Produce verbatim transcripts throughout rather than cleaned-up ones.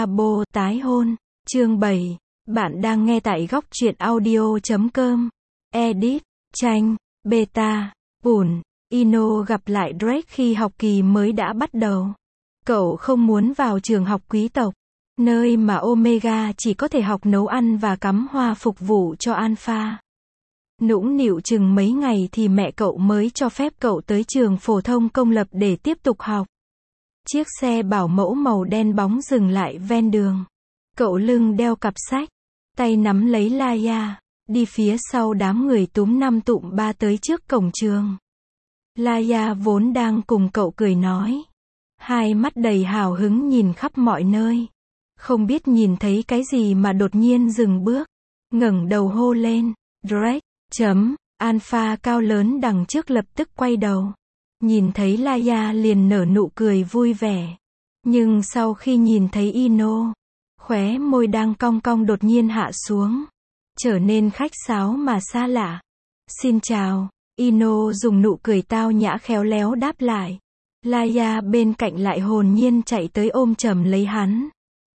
Abo tái hôn. Chương bảy. Bạn đang nghe tại góc truyện audio chấm com. Edit. Tranh. Beta. Ủn. Ino gặp lại Drake khi học kỳ mới đã bắt đầu. Cậu không muốn vào trường học quý tộc, nơi mà Omega chỉ có thể học nấu ăn và cắm hoa phục vụ cho Alpha. Nũng nịu chừng mấy ngày thì mẹ cậu mới cho phép cậu tới trường phổ thông công lập để tiếp tục học. Chiếc xe bảo mẫu màu đen bóng dừng lại ven đường. Cậu lưng đeo cặp sách, tay nắm lấy Laia, đi phía sau đám người túm năm tụm ba tới trước cổng trường. Laia vốn đang cùng cậu cười nói, hai mắt đầy hào hứng nhìn khắp mọi nơi. Không biết nhìn thấy cái gì mà đột nhiên dừng bước, ngẩng đầu hô lên, Drake, chấm, Alpha cao lớn đằng trước lập tức quay đầu. Nhìn thấy Laia liền nở nụ cười vui vẻ. Nhưng sau khi nhìn thấy Ino, khóe môi đang cong cong đột nhiên hạ xuống, trở nên khách sáo mà xa lạ. Xin chào, Ino dùng nụ cười tao nhã khéo léo đáp lại. Laia bên cạnh lại hồn nhiên chạy tới ôm chầm lấy hắn.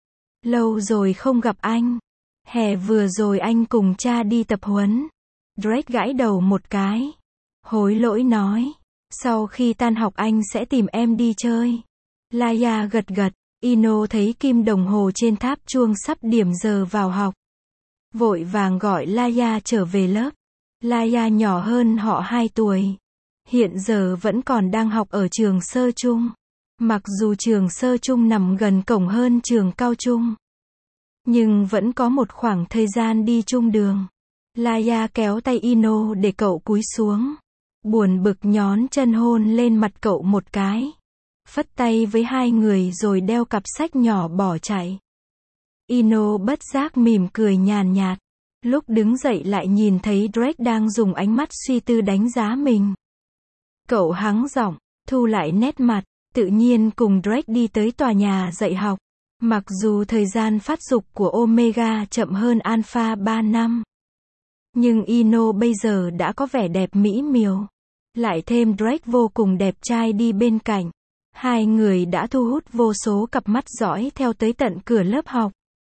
Lâu rồi không gặp anh. Hè vừa rồi anh cùng cha đi tập huấn. Drake gãi đầu một cái. Hối lỗi nói. Sau khi tan học anh sẽ tìm em đi chơi. Laia gật gật. Ino thấy kim đồng hồ trên tháp chuông sắp điểm giờ vào học. Vội vàng gọi Laia trở về lớp. Laia nhỏ hơn họ hai tuổi. Hiện giờ vẫn còn đang học ở trường sơ trung. Mặc dù trường sơ trung nằm gần cổng hơn trường cao trung, nhưng vẫn có một khoảng thời gian đi chung đường. Laia kéo tay Ino để cậu cúi xuống. Buồn bực nhón chân hôn lên mặt cậu một cái. Phất tay với hai người rồi đeo cặp sách nhỏ bỏ chạy. Ino bất giác mỉm cười nhàn nhạt. Lúc đứng dậy lại nhìn thấy Drake đang dùng ánh mắt suy tư đánh giá mình. Cậu hắng giọng, thu lại nét mặt, tự nhiên cùng Drake đi tới tòa nhà dạy học. Mặc dù thời gian phát dục của Omega chậm hơn Alpha ba năm, nhưng Ino bây giờ đã có vẻ đẹp mỹ miều. Lại thêm Drake vô cùng đẹp trai đi bên cạnh. Hai người đã thu hút vô số cặp mắt dõi theo tới tận cửa lớp học.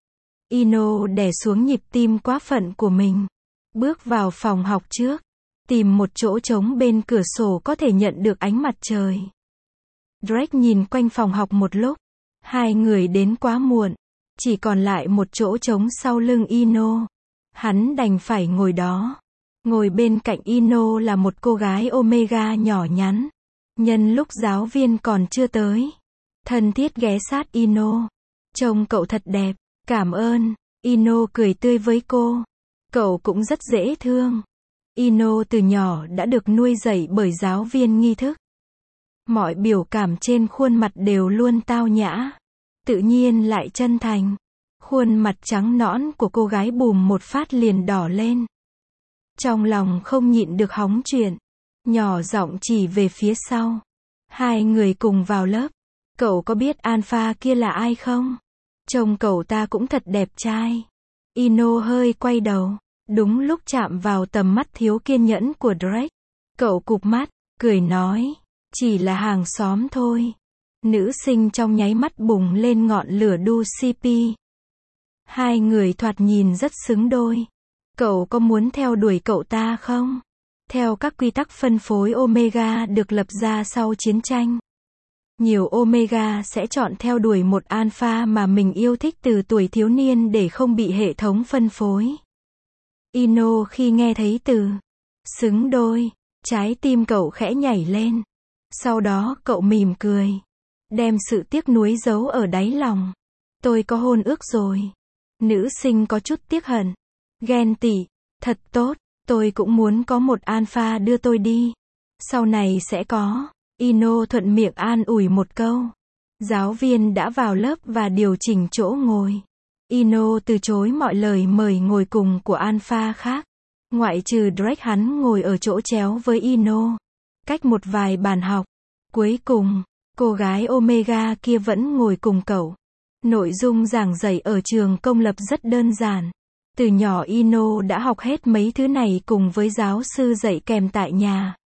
Ino đè xuống nhịp tim quá phận của mình. Bước vào phòng học trước. Tìm một chỗ trống bên cửa sổ có thể nhận được ánh mặt trời. Drake nhìn quanh phòng học một lúc. Hai người đến quá muộn. Chỉ còn lại một chỗ trống sau lưng Ino. Hắn đành phải ngồi đó. Ngồi bên cạnh Ino là một cô gái Omega nhỏ nhắn. Nhân lúc giáo viên còn chưa tới, thân thiết ghé sát Ino. Trông cậu thật đẹp. Cảm ơn. Ino cười tươi với cô. Cậu cũng rất dễ thương. Ino từ nhỏ đã được nuôi dạy bởi giáo viên nghi thức. Mọi biểu cảm trên khuôn mặt đều luôn tao nhã, tự nhiên lại chân thành. Khuôn mặt trắng nõn của cô gái bùm một phát liền đỏ lên. Trong lòng không nhịn được hóng chuyện, nhỏ giọng chỉ về phía sau. Hai người cùng vào lớp. Cậu có biết Alpha kia là ai không? Trông cậu ta cũng thật đẹp trai. Ino hơi quay đầu. Đúng lúc chạm vào tầm mắt thiếu kiên nhẫn của Drake. Cậu cụp mắt, cười nói, chỉ là hàng xóm thôi. Nữ sinh trong nháy mắt bùng lên ngọn lửa đu xê pê. Hai người thoạt nhìn rất xứng đôi. Cậu có muốn theo đuổi cậu ta không? Theo các quy tắc phân phối Omega được lập ra sau chiến tranh, nhiều Omega sẽ chọn theo đuổi một Alpha mà mình yêu thích từ tuổi thiếu niên để không bị hệ thống phân phối. Ino khi nghe thấy từ xứng đôi, trái tim cậu khẽ nhảy lên. Sau đó cậu mỉm cười, đem sự tiếc nuối giấu ở đáy lòng. Tôi có hôn ước rồi. Nữ sinh có chút tiếc hận, ghen tị. Thật tốt, tôi cũng muốn có một Alpha đưa tôi đi. Sau này sẽ có. Ino thuận miệng an ủi một câu. Giáo viên đã vào lớp và điều chỉnh chỗ ngồi. Ino từ chối mọi lời mời ngồi cùng của Alpha khác. Ngoại trừ Drake, hắn ngồi ở chỗ chéo với Ino, cách một vài bàn học. Cuối cùng, cô gái Omega kia vẫn ngồi cùng cậu. Nội dung giảng dạy ở trường công lập rất đơn giản. Từ nhỏ Ino đã học hết mấy thứ này cùng với giáo sư dạy kèm tại nhà.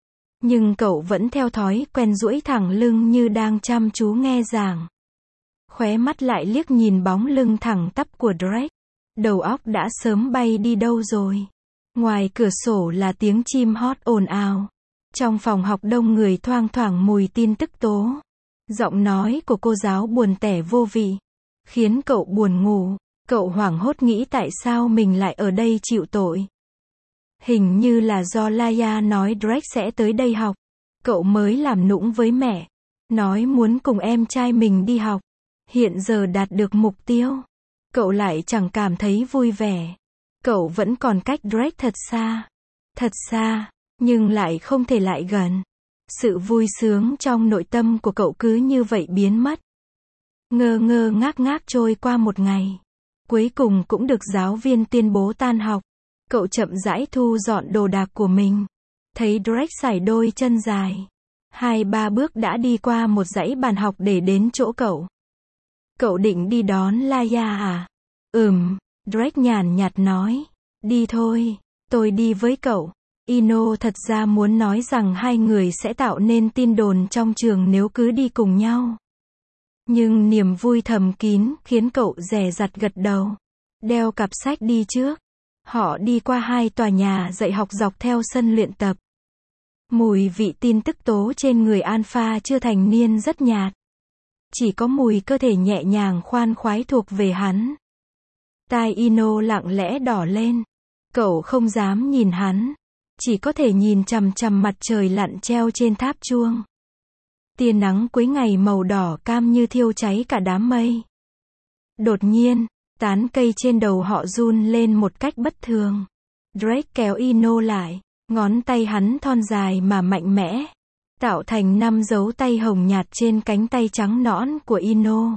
Nhưng cậu vẫn theo thói quen duỗi thẳng lưng như đang chăm chú nghe giảng. khóe mắt lại liếc nhìn bóng lưng thẳng tắp của Drake. Đầu óc đã sớm bay đi đâu rồi. Ngoài cửa sổ là tiếng chim hót ồn ào. Trong phòng học đông người thoang thoảng mùi tin tức tố. Giọng nói của cô giáo buồn tẻ vô vị, khiến cậu buồn ngủ. Cậu hoảng hốt nghĩ tại sao mình lại ở đây chịu tội. Hình như là do Laia nói Drake sẽ tới đây học. Cậu mới làm nũng với mẹ, nói muốn cùng em trai mình đi học. Hiện giờ đạt được mục tiêu, cậu lại chẳng cảm thấy vui vẻ. Cậu vẫn còn cách Drake thật xa. Thật xa, nhưng lại không thể lại gần. Sự vui sướng trong nội tâm của cậu cứ như vậy biến mất. Ngơ ngơ ngác ngác trôi qua một ngày. Cuối cùng cũng được giáo viên tuyên bố tan học. Cậu chậm rãi thu dọn đồ đạc của mình. Thấy Drake sải đôi chân dài. Hai ba bước đã đi qua một dãy bàn học để đến chỗ cậu. Cậu định đi đón Laia à? Ừm, Drake nhàn nhạt nói. Đi thôi, tôi đi với cậu. Ino thật ra muốn nói rằng hai người sẽ tạo nên tin đồn trong trường nếu cứ đi cùng nhau. Nhưng niềm vui thầm kín khiến cậu dè dặt gật đầu. Đeo cặp sách đi trước. Họ đi qua hai tòa nhà dạy học dọc theo sân luyện tập. Mùi vị tin tức tố trên người Alpha chưa thành niên rất nhạt. Chỉ có mùi cơ thể nhẹ nhàng khoan khoái thuộc về hắn. Tai Ino lặng lẽ đỏ lên. Cậu không dám nhìn hắn. Chỉ có thể nhìn chằm chằm mặt trời lặn treo trên tháp chuông. Tia nắng cuối ngày màu đỏ cam như thiêu cháy cả đám mây. Đột nhiên, tán cây trên đầu họ run lên một cách bất thường. Drake kéo Ino lại. Ngón tay hắn thon dài mà mạnh mẽ, tạo thành năm dấu tay hồng nhạt trên cánh tay trắng nõn của Ino.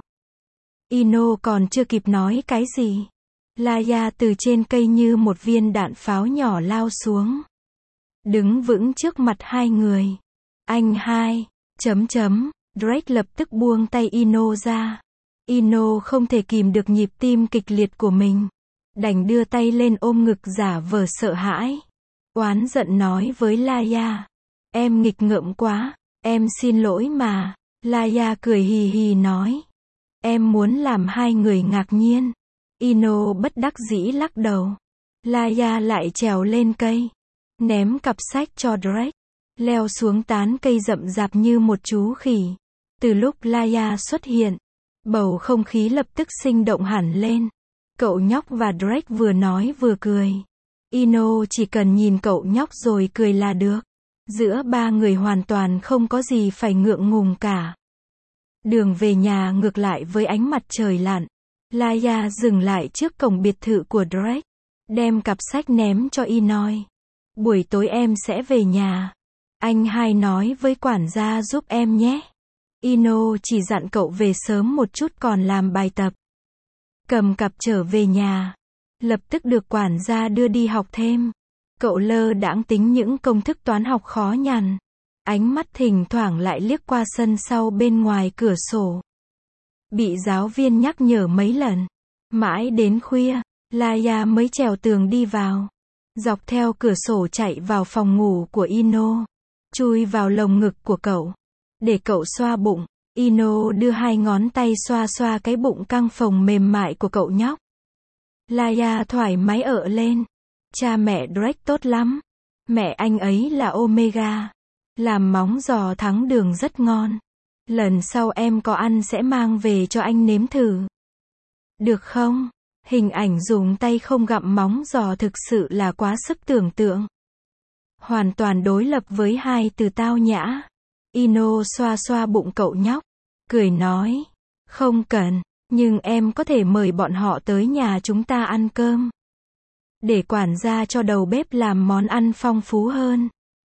Ino còn chưa kịp nói cái gì. Laia từ trên cây như một viên đạn pháo nhỏ lao xuống. Đứng vững trước mặt hai người. Anh hai, chấm chấm, Drake lập tức buông tay Ino ra. Ino không thể kìm được nhịp tim kịch liệt của mình. Đành đưa tay lên ôm ngực giả vờ sợ hãi. Oán giận nói với Laia. Em nghịch ngợm quá, em xin lỗi mà. Laia cười hì hì nói. Em muốn làm hai người ngạc nhiên. Ino bất đắc dĩ lắc đầu. Laia lại trèo lên cây. Ném cặp sách cho Drake. Leo xuống tán cây rậm rạp như một chú khỉ. Từ lúc Laia xuất hiện, bầu không khí lập tức sinh động hẳn lên. Cậu nhóc và Drake vừa nói vừa cười. Ino chỉ cần nhìn cậu nhóc rồi cười là được. Giữa ba người hoàn toàn không có gì phải ngượng ngùng cả. Đường về nhà ngược lại với ánh mặt trời lặn. Laia dừng lại trước cổng biệt thự của Drake. Đem cặp sách ném cho Inoi. Buổi tối em sẽ về nhà. Anh hai nói với quản gia giúp em nhé. Ino chỉ dặn cậu về sớm một chút còn làm bài tập. Cầm cặp trở về nhà. Lập tức được quản gia đưa đi học thêm. Cậu lơ đãng tính những công thức toán học khó nhằn. Ánh mắt thỉnh thoảng lại liếc qua sân sau bên ngoài cửa sổ. Bị giáo viên nhắc nhở mấy lần. Mãi đến khuya, Laia mới trèo tường đi vào. Dọc theo cửa sổ chạy vào phòng ngủ của Ino. Chui vào lồng ngực của cậu. Để cậu xoa bụng. Ino đưa hai ngón tay xoa xoa cái bụng căng phồng mềm mại của cậu nhóc. Laia thoải mái ợ lên. Cha mẹ Drake tốt lắm. Mẹ anh ấy là Omega. Làm móng giò thắng đường rất ngon. Lần sau em có ăn sẽ mang về cho anh nếm thử. Được không? Hình ảnh dùng tay không gặm móng giò thực sự là quá sức tưởng tượng. Hoàn toàn đối lập với hai từ tao nhã. Ino xoa xoa bụng cậu nhóc. Cười nói. Không cần. Nhưng em có thể mời bọn họ tới nhà chúng ta ăn cơm. Để quản gia cho đầu bếp làm món ăn phong phú hơn.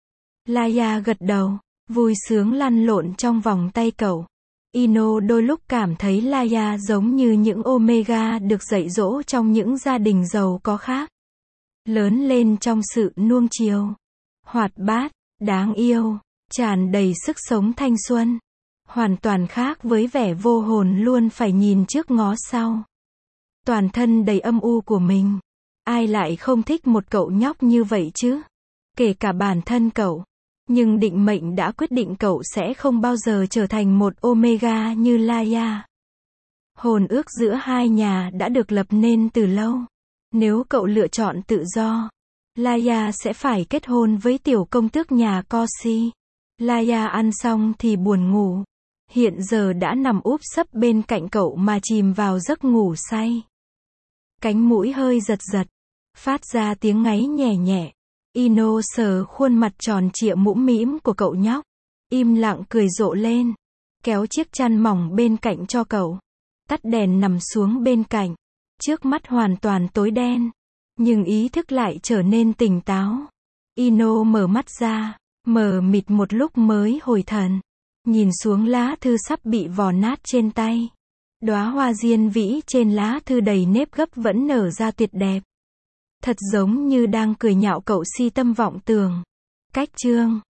Laia gật đầu, vui sướng lăn lộn trong vòng tay cậu. Ino đôi lúc cảm thấy Laia giống như những Omega được dạy dỗ trong những gia đình giàu có khác. Lớn lên trong sự nuông chiều. Hoạt bát, đáng yêu, tràn đầy sức sống thanh xuân. Hoàn toàn khác với vẻ vô hồn luôn phải nhìn trước ngó sau. Toàn thân đầy âm u của mình. Ai lại không thích một cậu nhóc như vậy chứ? Kể cả bản thân cậu. Nhưng định mệnh đã quyết định cậu sẽ không bao giờ trở thành một Omega như Laia. Hôn ước giữa hai nhà đã được lập nên từ lâu. Nếu cậu lựa chọn tự do, Laia sẽ phải kết hôn với tiểu công tước nhà Corsi. Laia ăn xong thì buồn ngủ. Hiện giờ đã nằm úp sấp bên cạnh cậu mà chìm vào giấc ngủ say. Cánh mũi hơi giật giật, phát ra tiếng ngáy nhẹ nhẹ. Ino sờ khuôn mặt tròn trịa mũm mĩm của cậu nhóc, im lặng cười rộ lên, kéo chiếc chăn mỏng bên cạnh cho cậu. Tắt đèn nằm xuống bên cạnh. Trước mắt hoàn toàn tối đen, nhưng ý thức lại trở nên tỉnh táo. Ino mở mắt ra, mờ mịt một lúc mới hồi thần. Nhìn xuống lá thư sắp bị vò nát trên tay. Đóa hoa diên vĩ trên lá thư đầy nếp gấp vẫn nở ra tuyệt đẹp. Thật giống như đang cười nhạo cậu si tâm vọng tưởng. Cách chương